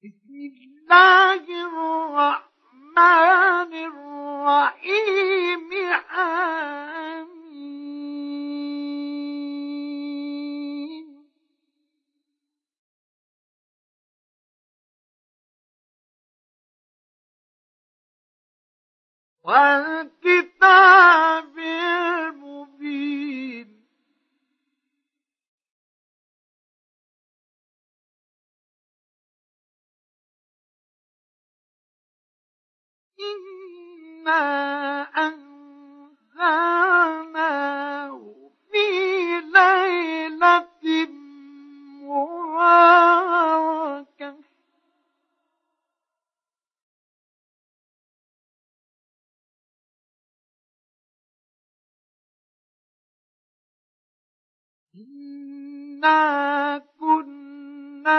بسم الله الرحمن الرحيم آمين. والكتاب المبين إنا أنزلناه في ليلة مباركة إنا كنا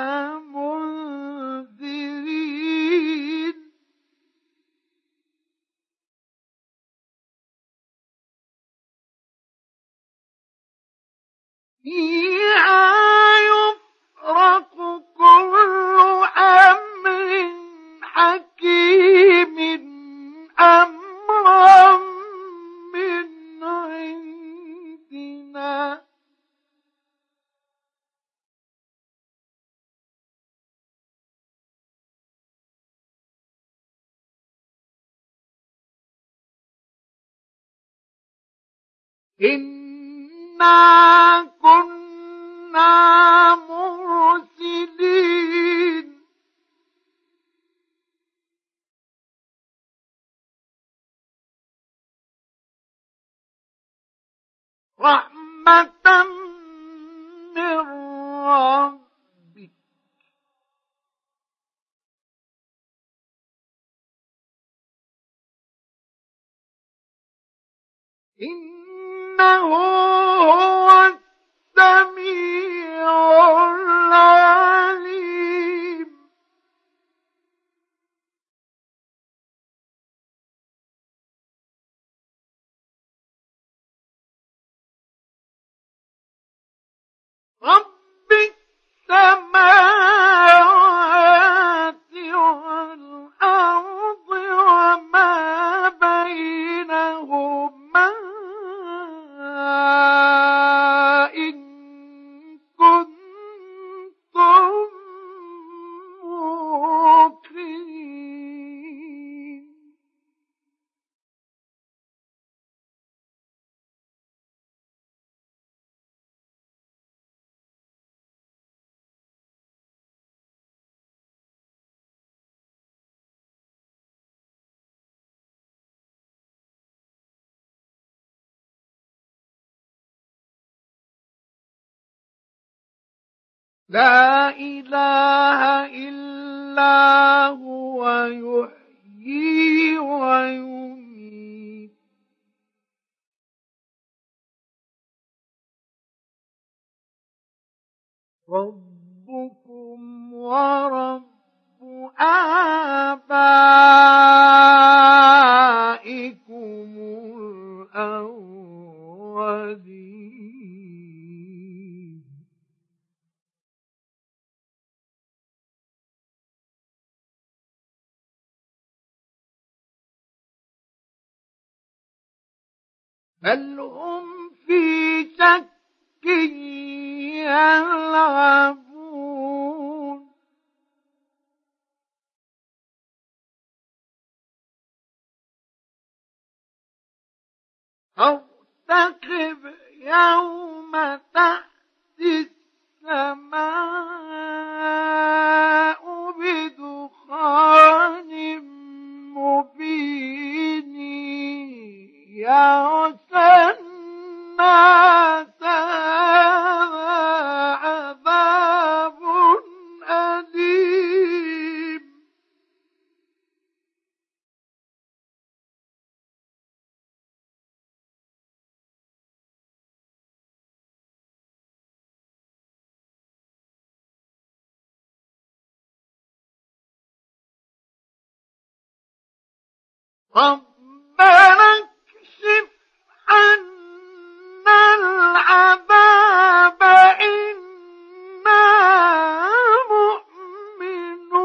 منذرين فيها يفرق كل أمر حكيم أمرا من عندنا إنا كنا مرسلين رحمة من ربك إنه هو السميع العليم رب السماوات والأرض وما بينهما إن كنتم موقنين لا إله إلا هو يحيي ويميت ربكم ورب آبائكم الأولين بل هم في شك يلعبون فارتقب يوم تأتي السماء بدخان مبين يغشى الناس عذاب أليم ربنا اكشف عنا العذاب إنا مؤمنون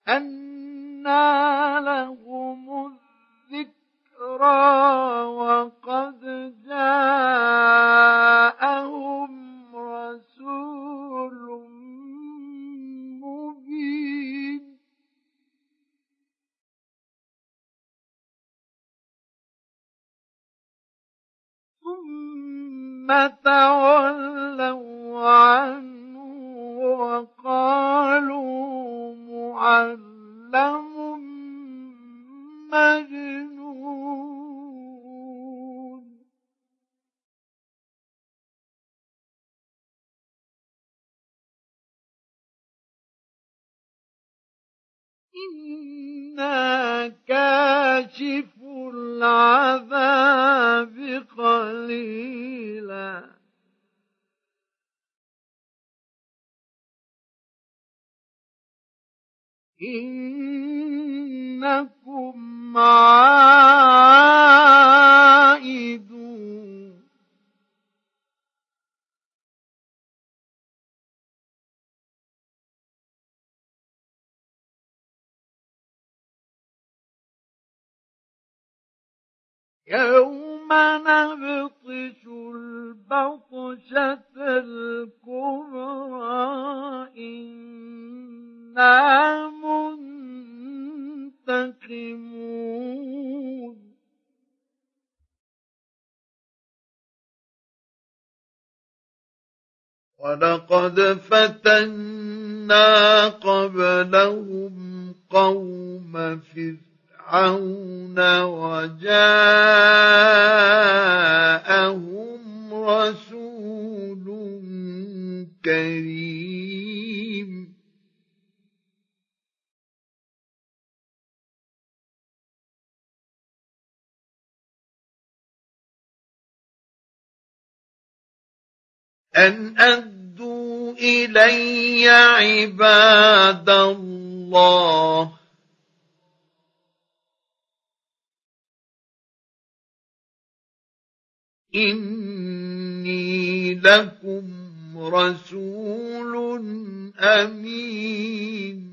أنى لهم الذكرى وقد جاءهم رسول مبين ثم تولوا عنه وقالوا معلم مجنون إنا كاشف العذاب قليلا إنكم عائدون يوم نبطش البطشة الكبرى إنا منتقمون ولقد فتنا قبلهم قوم فرعون وجاءهم رسول كريم أن أدوا إلي عباد الله إني لكم رسول أمين